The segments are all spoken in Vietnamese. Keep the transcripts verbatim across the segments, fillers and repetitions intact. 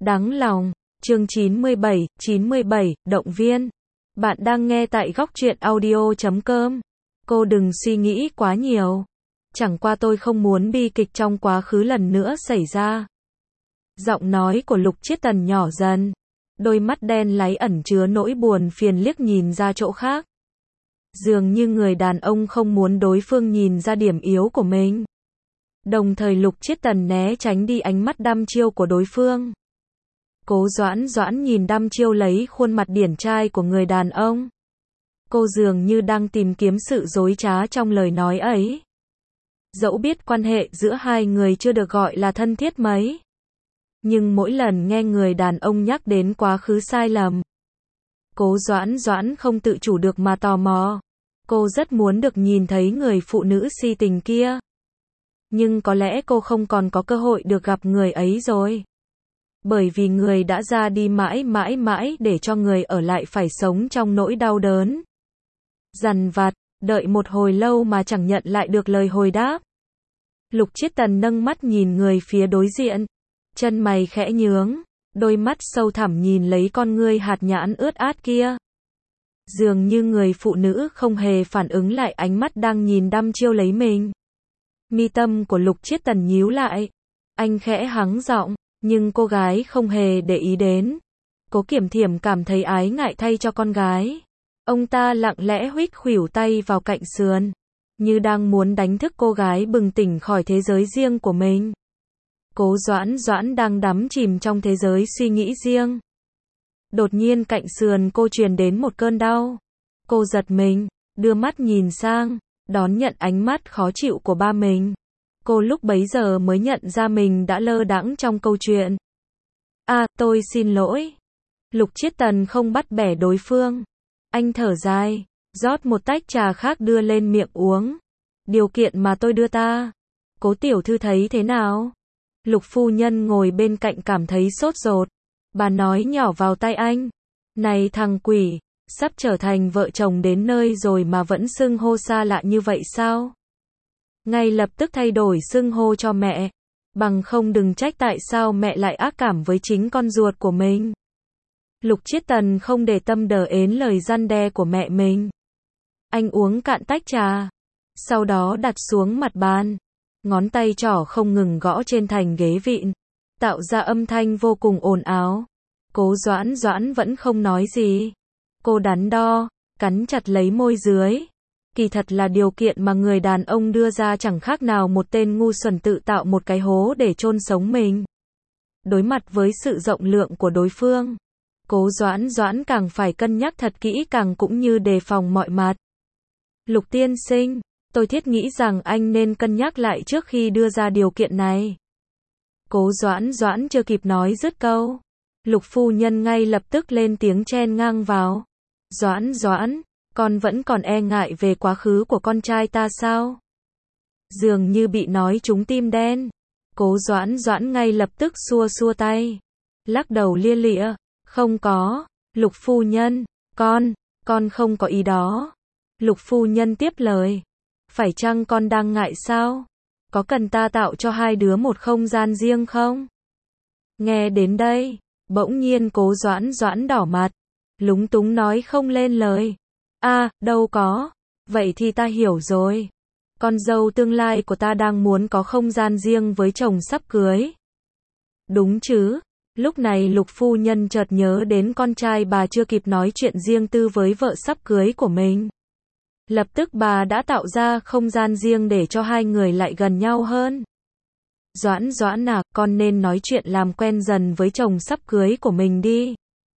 Đáng lòng. Chương chín mươi bảy, chín mươi bảy, động viên. Bạn đang nghe tại góc truyện audio chấm com. Cô đừng suy nghĩ quá nhiều. Chẳng qua tôi không muốn bi kịch trong quá khứ lần nữa xảy ra. Giọng nói của Lục Chiết Tần nhỏ dần. Đôi mắt đen láy ẩn chứa nỗi buồn phiền liếc nhìn ra chỗ khác. Dường như người đàn ông không muốn đối phương nhìn ra điểm yếu của mình. Đồng thời Lục Chiết Tần né tránh đi ánh mắt đăm chiêu của đối phương. Cố Doãn Doãn nhìn đăm chiêu lấy khuôn mặt điển trai của người đàn ông. Cô dường như đang tìm kiếm sự dối trá trong lời nói ấy. Dẫu biết quan hệ giữa hai người chưa được gọi là thân thiết mấy. Nhưng mỗi lần nghe người đàn ông nhắc đến quá khứ sai lầm, Cố Doãn Doãn không tự chủ được mà tò mò. Cô rất muốn được nhìn thấy người phụ nữ si tình kia. Nhưng có lẽ cô không còn có cơ hội được gặp người ấy rồi. Bởi vì người đã ra đi mãi mãi mãi để cho người ở lại phải sống trong nỗi đau đớn. Dằn vặt, đợi một hồi lâu mà chẳng nhận lại được lời hồi đáp. Lục Chiết Tần nâng mắt nhìn người phía đối diện. Chân mày khẽ nhướng, đôi mắt sâu thẳm nhìn lấy con ngươi hạt nhãn ướt át kia. Dường như người phụ nữ không hề phản ứng lại ánh mắt đang nhìn đăm chiêu lấy mình. Mi tâm của Lục Chiết Tần nhíu lại. Anh khẽ hắng giọng, nhưng cô gái không hề để ý đến. Cố Kiểm Thiểm cảm thấy ái ngại thay cho con gái. Ông ta lặng lẽ huých khuỷu tay vào cạnh sườn, như đang muốn đánh thức cô gái bừng tỉnh khỏi thế giới riêng của mình. Cố Doãn Doãn đang đắm chìm trong thế giới suy nghĩ riêng. Đột nhiên cạnh sườn cô truyền đến một cơn đau. Cô giật mình, đưa mắt nhìn sang, đón nhận ánh mắt khó chịu của ba mình. Cô lúc bấy giờ mới nhận ra mình đã lơ đãng trong câu chuyện. À, tôi xin lỗi. Lục Chiết Tần không bắt bẻ đối phương. Anh thở dài, rót một tách trà khác đưa lên miệng uống. Điều kiện mà tôi đưa ta, Cố tiểu thư thấy thế nào? Lục phu nhân ngồi bên cạnh cảm thấy sốt ruột. Bà nói nhỏ vào tai anh. Này thằng quỷ, sắp trở thành vợ chồng đến nơi rồi mà vẫn xưng hô xa lạ như vậy sao? Ngay lập tức thay đổi xưng hô cho mẹ. Bằng không đừng trách tại sao mẹ lại ác cảm với chính con ruột của mình. Lục Chiết Tần không để tâm đờ ến lời răn đe của mẹ mình. Anh uống cạn tách trà. Sau đó đặt xuống mặt bàn. Ngón tay trỏ không ngừng gõ trên thành ghế vịn. Tạo ra âm thanh vô cùng ồn ào. Cố Doãn Doãn vẫn không nói gì. Cô đắn đo, cắn chặt lấy môi dưới. Kỳ thật là điều kiện mà người đàn ông đưa ra chẳng khác nào một tên ngu xuẩn tự tạo một cái hố để chôn sống mình. Đối mặt với sự rộng lượng của đối phương, Cố Doãn Doãn càng phải cân nhắc thật kỹ càng cũng như đề phòng mọi mặt. Lục tiên sinh, tôi thiết nghĩ rằng anh nên cân nhắc lại trước khi đưa ra điều kiện này. Cố Doãn Doãn chưa kịp nói dứt câu, Lục phu nhân ngay lập tức lên tiếng chen ngang vào. Doãn Doãn, con vẫn còn e ngại về quá khứ của con trai ta sao? Dường như bị nói trúng tim đen. Cố Doãn Doãn ngay lập tức xua xua tay, lắc đầu lia lịa. Không có, Lục phu nhân, con, con không có ý đó. Lục phu nhân tiếp lời. Phải chăng con đang ngại sao? Có cần ta tạo cho hai đứa một không gian riêng không? Nghe đến đây, bỗng nhiên Cố Doãn Doãn đỏ mặt, lúng túng nói không lên lời. À, đâu có. Vậy thì ta hiểu rồi. Con dâu tương lai của ta đang muốn có không gian riêng với chồng sắp cưới. Đúng chứ? Lúc này Lục phu nhân chợt nhớ đến con trai bà chưa kịp nói chuyện riêng tư với vợ sắp cưới của mình. Lập tức bà đã tạo ra không gian riêng để cho hai người lại gần nhau hơn. Doãn Doãn à, con nên nói chuyện làm quen dần với chồng sắp cưới của mình đi.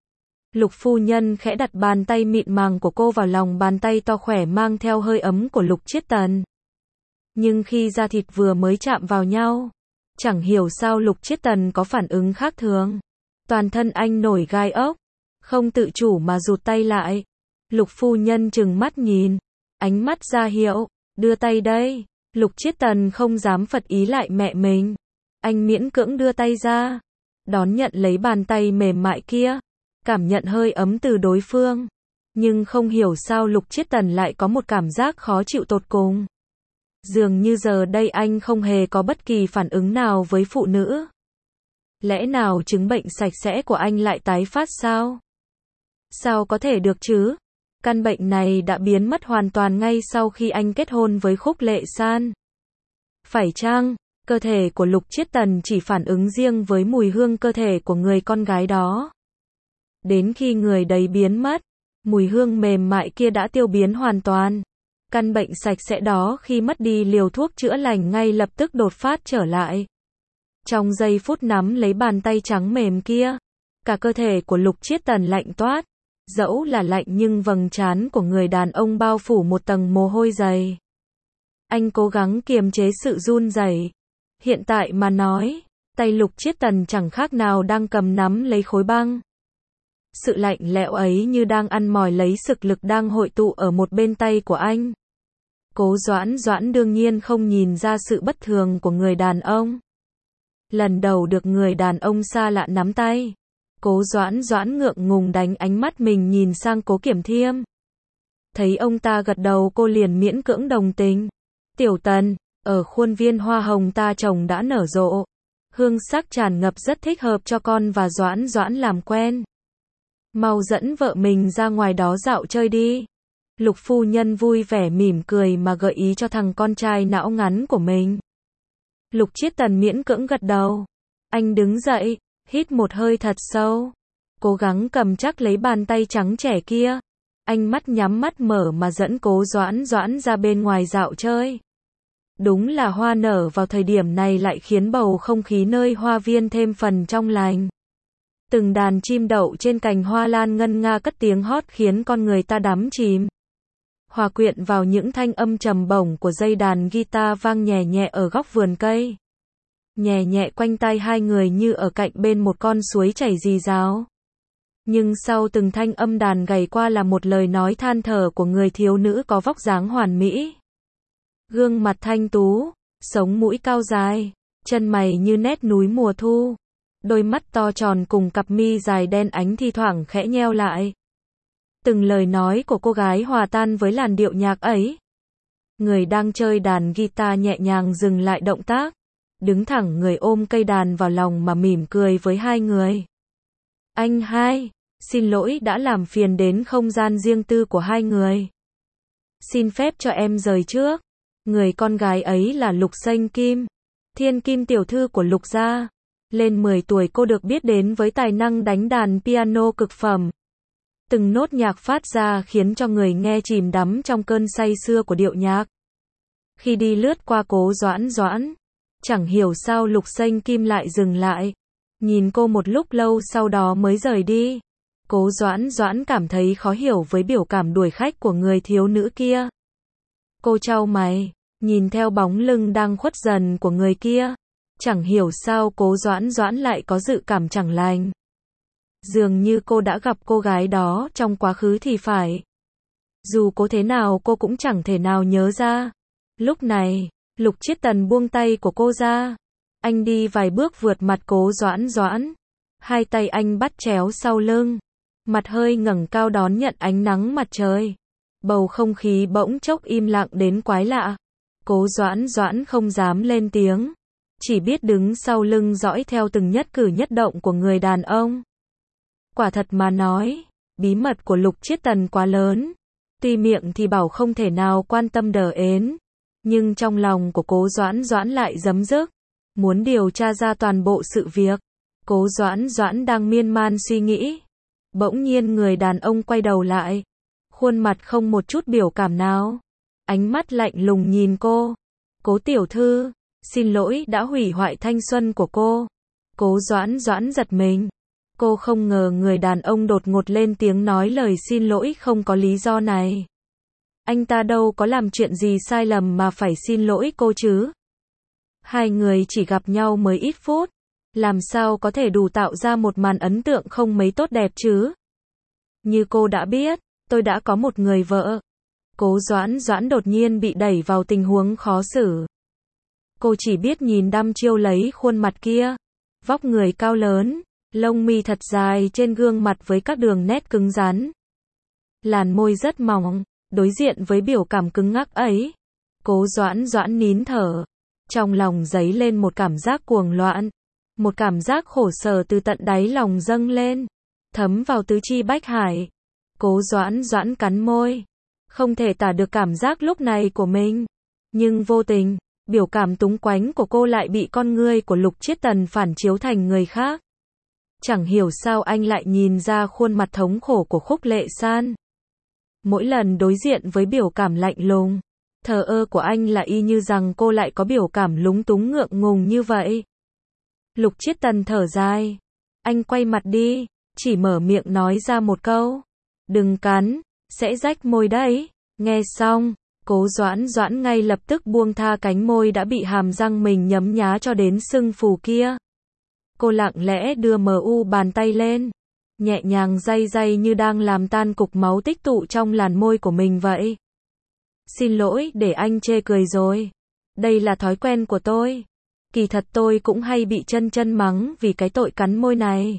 Lục phu nhân khẽ đặt bàn tay mịn màng của cô vào lòng bàn tay to khỏe mang theo hơi ấm của Lục Chiết Tần. Nhưng khi da thịt vừa mới chạm vào nhau, chẳng hiểu sao Lục Chiết Tần có phản ứng khác thường. Toàn thân anh nổi gai ốc, không tự chủ mà rụt tay lại. Lục phu nhân trừng mắt nhìn, ánh mắt ra hiệu, đưa tay đây. Lục Chiết Tần không dám phật ý lại mẹ mình. Anh miễn cưỡng đưa tay ra, đón nhận lấy bàn tay mềm mại kia, cảm nhận hơi ấm từ đối phương. Nhưng không hiểu sao Lục Chiết Tần lại có một cảm giác khó chịu tột cùng. Dường như giờ đây anh không hề có bất kỳ phản ứng nào với phụ nữ. Lẽ nào chứng bệnh sạch sẽ của anh lại tái phát sao? Sao có thể được chứ? Căn bệnh này đã biến mất hoàn toàn ngay sau khi anh kết hôn với Khúc Lệ San. Phải chăng, cơ thể của Lục Chiết Tần chỉ phản ứng riêng với mùi hương cơ thể của người con gái đó? Đến khi người đấy biến mất, mùi hương mềm mại kia đã tiêu biến hoàn toàn. Căn bệnh sạch sẽ đó khi mất đi liều thuốc chữa lành ngay lập tức đột phát trở lại. Trong giây phút nắm lấy bàn tay trắng mềm kia, cả cơ thể của Lục Chiết Tần lạnh toát. Dẫu là lạnh nhưng vầng trán của người đàn ông bao phủ một tầng mồ hôi dày. Anh cố gắng kiềm chế sự run rẩy. Hiện tại mà nói, tay Lục Chiết Tần chẳng khác nào đang cầm nắm lấy khối băng. Sự lạnh lẽo ấy như đang ăn mòn lấy sức lực đang hội tụ ở một bên tay của anh. Cố Doãn Doãn đương nhiên không nhìn ra sự bất thường của người đàn ông. Lần đầu được người đàn ông xa lạ nắm tay, Cố Doãn Doãn ngượng ngùng đánh ánh mắt mình nhìn sang Cố Kiểm Thiêm. Thấy ông ta gật đầu cô liền miễn cưỡng đồng tình. Tiểu Tần, ở khuôn viên hoa hồng ta trồng đã nở rộ. Hương sắc tràn ngập rất thích hợp cho con và Doãn Doãn làm quen. Mau dẫn vợ mình ra ngoài đó dạo chơi đi. Lục phu nhân vui vẻ mỉm cười mà gợi ý cho thằng con trai não ngắn của mình. Lục Chiết Tần miễn cưỡng gật đầu. Anh đứng dậy, hít một hơi thật sâu. Cố gắng cầm chắc lấy bàn tay trắng trẻ kia. Anh mắt nhắm mắt mở mà dẫn Cố Doãn Doãn ra bên ngoài dạo chơi. Đúng là hoa nở vào thời điểm này lại khiến bầu không khí nơi hoa viên thêm phần trong lành. Từng đàn chim đậu trên cành hoa lan ngân nga cất tiếng hót khiến con người ta đắm chìm. Hòa quyện vào những thanh âm trầm bổng của dây đàn guitar vang nhẹ nhẹ ở góc vườn cây. Nhẹ nhẹ quanh tai hai người như ở cạnh bên một con suối chảy rì rào. Nhưng sau từng thanh âm đàn gảy qua là một lời nói than thở của người thiếu nữ có vóc dáng hoàn mỹ. Gương mặt thanh tú, sống mũi cao dài, chân mày như nét núi mùa thu. Đôi mắt to tròn cùng cặp mi dài đen ánh thi thoảng khẽ nheo lại. Từng lời nói của cô gái hòa tan với làn điệu nhạc ấy. Người đang chơi đàn guitar nhẹ nhàng dừng lại động tác. Đứng thẳng người ôm cây đàn vào lòng mà mỉm cười với hai người. Anh hai, xin lỗi đã làm phiền đến không gian riêng tư của hai người. Xin phép cho em rời trước. Người con gái ấy là Lục Sênh Kim, thiên kim tiểu thư của Lục gia. Lên mười tuổi cô được biết đến với tài năng đánh đàn piano cực phẩm. Từng nốt nhạc phát ra khiến cho người nghe chìm đắm trong cơn say sưa của điệu nhạc. Khi đi lướt qua Cố Doãn Doãn, chẳng hiểu sao Lục Sênh Kim lại dừng lại, nhìn cô một lúc lâu sau đó mới rời đi. Cố Doãn Doãn cảm thấy khó hiểu với biểu cảm đuổi khách của người thiếu nữ kia. Cô chau mày, nhìn theo bóng lưng đang khuất dần của người kia. Chẳng hiểu sao Cố Doãn Doãn lại có dự cảm chẳng lành. Dường như cô đã gặp cô gái đó trong quá khứ thì phải. Dù cố thế nào cô cũng chẳng thể nào nhớ ra. Lúc này, Lục Chiết Tần buông tay của cô ra. Anh đi vài bước vượt mặt Cố Doãn Doãn. Hai tay anh bắt chéo sau lưng. Mặt hơi ngẩng cao đón nhận ánh nắng mặt trời. Bầu không khí bỗng chốc im lặng đến quái lạ. Cố Doãn Doãn không dám lên tiếng. Chỉ biết đứng sau lưng dõi theo từng nhất cử nhất động của người đàn ông. Quả thật mà nói, bí mật của Lục Chiết Tần quá lớn. Tuy miệng thì bảo không thể nào quan tâm đờ ến. Nhưng trong lòng của Cố Doãn Doãn lại dấm dứt. Muốn điều tra ra toàn bộ sự việc. Cố Doãn Doãn đang miên man suy nghĩ. Bỗng nhiên người đàn ông quay đầu lại. Khuôn mặt không một chút biểu cảm nào. Ánh mắt lạnh lùng nhìn cô. Cố tiểu thư, xin lỗi đã hủy hoại thanh xuân của cô. Cố Doãn Doãn giật mình. Cô không ngờ người đàn ông đột ngột lên tiếng nói lời xin lỗi không có lý do này. Anh ta đâu có làm chuyện gì sai lầm mà phải xin lỗi cô chứ. Hai người chỉ gặp nhau mới ít phút. Làm sao có thể đủ tạo ra một màn ấn tượng không mấy tốt đẹp chứ. Như cô đã biết, tôi đã có một người vợ. Cố Doãn Doãn đột nhiên bị đẩy vào tình huống khó xử. Cô chỉ biết nhìn đăm chiêu lấy khuôn mặt kia. Vóc người cao lớn, lông mi thật dài trên gương mặt với các đường nét cứng rắn. Làn môi rất mỏng, đối diện với biểu cảm cứng ngắc ấy. Cố Doãn Doãn nín thở. Trong lòng dấy lên một cảm giác cuồng loạn. Một cảm giác khổ sở từ tận đáy lòng dâng lên, thấm vào tứ chi bách hải. Cố Doãn Doãn cắn môi, không thể tả được cảm giác lúc này của mình. Nhưng vô tình, biểu cảm túng quánh của cô lại bị con ngươi của Lục Chiết Tần phản chiếu thành người khác. Chẳng hiểu sao anh lại nhìn ra khuôn mặt thống khổ của Khúc Lệ San. Mỗi lần đối diện với biểu cảm lạnh lùng, thờ ơ của anh là y như rằng cô lại có biểu cảm lúng túng ngượng ngùng như vậy. Lục Chiết Tần thở dài. Anh quay mặt đi, chỉ mở miệng nói ra một câu. Đừng cắn, sẽ rách môi đấy. Nghe xong, Cố Doãn Doãn ngay lập tức buông tha cánh môi đã bị hàm răng mình nhấm nhá cho đến sưng phù kia. Cô lặng lẽ đưa mờ u bàn tay lên, nhẹ nhàng day day như đang làm tan cục máu tích tụ trong làn môi của mình vậy. Xin lỗi để anh chê cười rồi. Đây là thói quen của tôi. Kỳ thật tôi cũng hay bị Chân Chân mắng vì cái tội cắn môi này.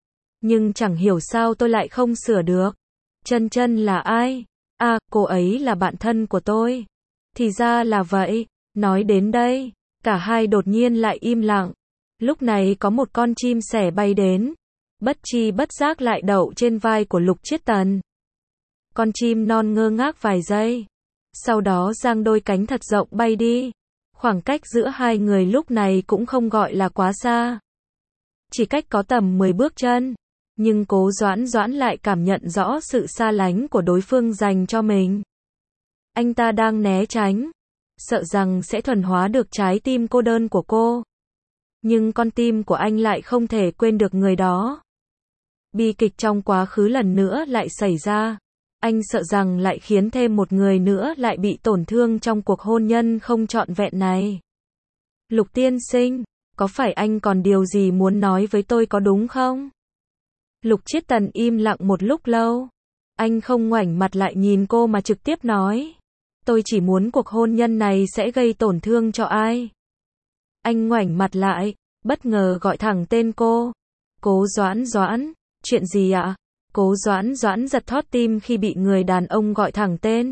Nhưng chẳng hiểu sao tôi lại không sửa được. Chân Chân là ai? À, cô ấy là bạn thân của tôi. Thì ra là vậy. Nói đến đây, cả hai đột nhiên lại im lặng. Lúc này có một con chim sẻ bay đến, bất chi bất giác lại đậu trên vai của Lục Chiết Tần. Con chim non ngơ ngác vài giây, sau đó giang đôi cánh thật rộng bay đi. Khoảng cách giữa hai người lúc này cũng không gọi là quá xa, chỉ cách có tầm mười bước chân, nhưng Cố Doãn Doãn lại cảm nhận rõ sự xa lánh của đối phương dành cho mình. Anh ta đang né tránh, sợ rằng sẽ thuần hóa được trái tim cô đơn của cô. Nhưng con tim của anh lại không thể quên được người đó. Bi kịch trong quá khứ lần nữa lại xảy ra. Anh sợ rằng lại khiến thêm một người nữa lại bị tổn thương trong cuộc hôn nhân không trọn vẹn này. Lục tiên sinh, có phải anh còn điều gì muốn nói với tôi có đúng không? Lục Chiết Tần im lặng một lúc lâu. Anh không ngoảnh mặt lại nhìn cô mà trực tiếp nói. Tôi chỉ muốn cuộc hôn nhân này sẽ gây tổn thương cho ai. Anh ngoảnh mặt lại, bất ngờ gọi thẳng tên cô. Cố Doãn Doãn, chuyện gì ạ? Cố Doãn Doãn giật thót tim khi bị người đàn ông gọi thẳng tên.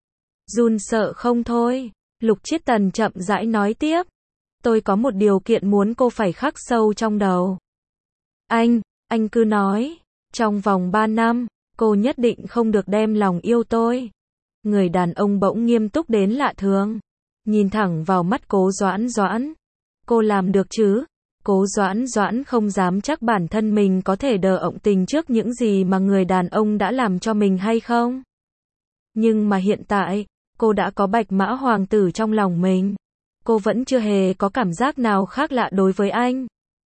Run sợ không thôi. Lục Chiết Tần chậm rãi nói tiếp. Tôi có một điều kiện muốn cô phải khắc sâu trong đầu. Anh, anh cứ nói, trong vòng ba năm, cô nhất định không được đem lòng yêu tôi. Người đàn ông bỗng nghiêm túc đến lạ thường, nhìn thẳng vào mắt Cố Doãn Doãn. Cô làm được chứ? Cố Doãn Doãn không dám chắc bản thân mình có thể đờ ọng tình trước những gì mà người đàn ông đã làm cho mình hay không. Nhưng mà hiện tại, cô đã có Bạch Mã Hoàng tử trong lòng mình. Cô vẫn chưa hề có cảm giác nào khác lạ đối với anh.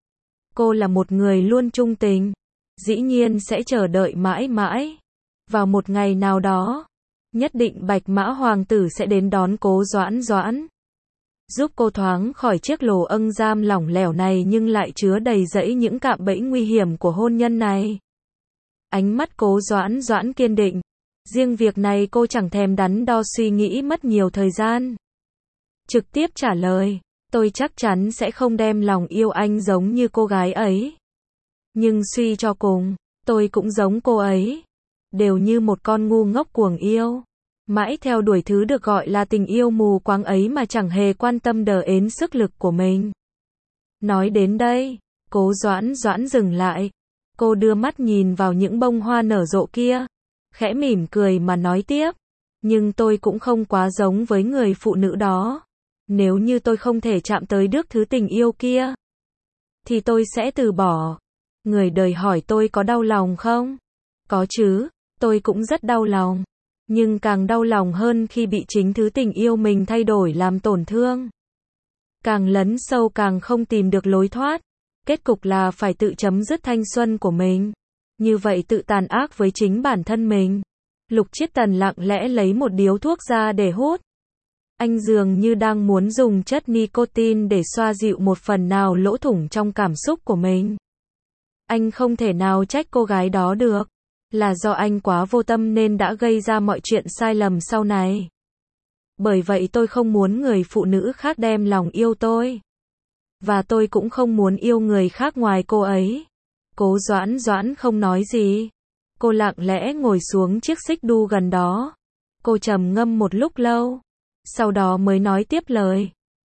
Cô là một người luôn trung tình, dĩ nhiên sẽ chờ đợi mãi mãi. Vào một ngày nào đó, nhất định Bạch Mã Hoàng tử sẽ đến đón Cố Doãn Doãn, giúp cô thoáng khỏi chiếc lồ âng giam lỏng lẻo này nhưng lại chứa đầy rẫy những cạm bẫy nguy hiểm của hôn nhân này. Ánh mắt Cố Doãn Doãn kiên định. Riêng việc này cô chẳng thèm đắn đo suy nghĩ mất nhiều thời gian. Trực tiếp trả lời, tôi chắc chắn sẽ không đem lòng yêu anh giống như cô gái ấy. Nhưng suy cho cùng, tôi cũng giống cô ấy. Đều như một con ngu ngốc cuồng yêu. Mãi theo đuổi thứ được gọi là tình yêu mù quáng ấy mà chẳng hề quan tâm đờ ến sức lực của mình. Nói đến đây, Cố Doãn Doãn dừng lại. Cô đưa mắt nhìn vào những bông hoa nở rộ kia, khẽ mỉm cười mà nói tiếp. Nhưng tôi cũng không quá giống với người phụ nữ đó. Nếu như tôi không thể chạm tới được thứ tình yêu kia, thì tôi sẽ từ bỏ. Người đời hỏi tôi có đau lòng không? Có chứ, tôi cũng rất đau lòng. Nhưng càng đau lòng hơn khi bị chính thứ tình yêu mình thay đổi làm tổn thương. Càng lấn sâu càng không tìm được lối thoát. Kết cục là phải tự chấm dứt thanh xuân của mình. Như vậy tự tàn ác với chính bản thân mình. Lục Chiết Tần lặng lẽ lấy một điếu thuốc ra để hút. Anh dường như đang muốn dùng chất nicotine để xoa dịu một phần nào lỗ thủng trong cảm xúc của mình. Anh không thể nào trách cô gái đó được. Là do anh quá vô tâm nên đã gây ra mọi chuyện sai lầm sau này. Bởi vậy tôi không muốn người phụ nữ khác đem lòng yêu tôi. Và tôi cũng không muốn yêu người khác ngoài cô ấy. Cố Doãn Doãn không nói gì. Cô lặng lẽ ngồi xuống chiếc xích đu gần đó. Cô trầm ngâm một lúc lâu. Sau đó mới nói tiếp lời.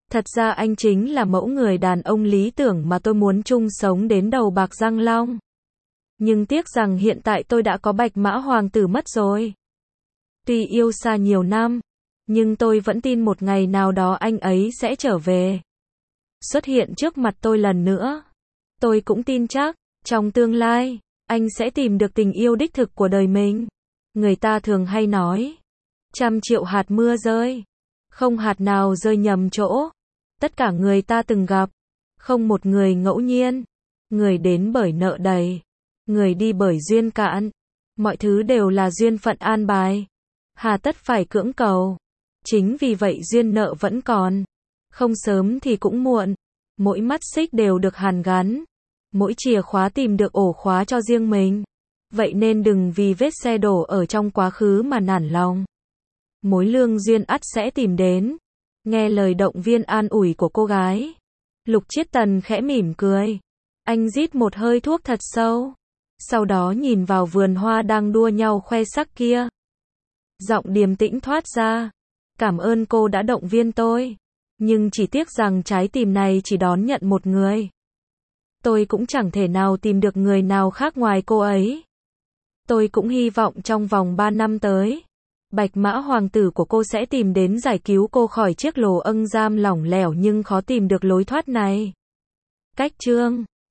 Thật ra anh chính là mẫu người đàn ông lý tưởng mà tôi muốn chung sống đến đầu bạc răng long. Nhưng tiếc rằng hiện tại tôi đã có Bạch Mã Hoàng tử mất rồi. Tuy yêu xa nhiều năm, nhưng tôi vẫn tin một ngày nào đó anh ấy sẽ trở về. Xuất hiện trước mặt tôi lần nữa. Tôi cũng tin chắc, trong tương lai, anh sẽ tìm được tình yêu đích thực của đời mình. Người ta thường hay nói, trăm triệu hạt mưa rơi, không hạt nào rơi nhầm chỗ. Tất cả người ta từng gặp, không một người ngẫu nhiên. Người đến bởi nợ đầy, người đi bởi duyên cạn. Mọi thứ đều là duyên phận an bài. Hà tất phải cưỡng cầu. Chính vì vậy duyên nợ vẫn còn. Không sớm thì cũng muộn. Mỗi mắt xích đều được hàn gắn. Mỗi chìa khóa tìm được ổ khóa cho riêng mình. Vậy nên đừng vì vết xe đổ ở trong quá khứ mà nản lòng. Mối lương duyên ắt sẽ tìm đến. Nghe lời động viên an ủi của cô gái, Lục Chiết Tần khẽ mỉm cười. Anh rít một hơi thuốc thật sâu. Sau đó nhìn vào vườn hoa đang đua nhau khoe sắc kia. Giọng điềm tĩnh thoát ra. Cảm ơn cô đã động viên tôi. Nhưng chỉ tiếc rằng trái tim này chỉ đón nhận một người. Tôi cũng chẳng thể nào tìm được người nào khác ngoài cô ấy. Tôi cũng hy vọng trong vòng ba năm tới, Bạch Mã Hoàng tử của cô sẽ tìm đến giải cứu cô khỏi chiếc lồ âng giam lỏng lẻo nhưng khó tìm được lối thoát này. Cách chương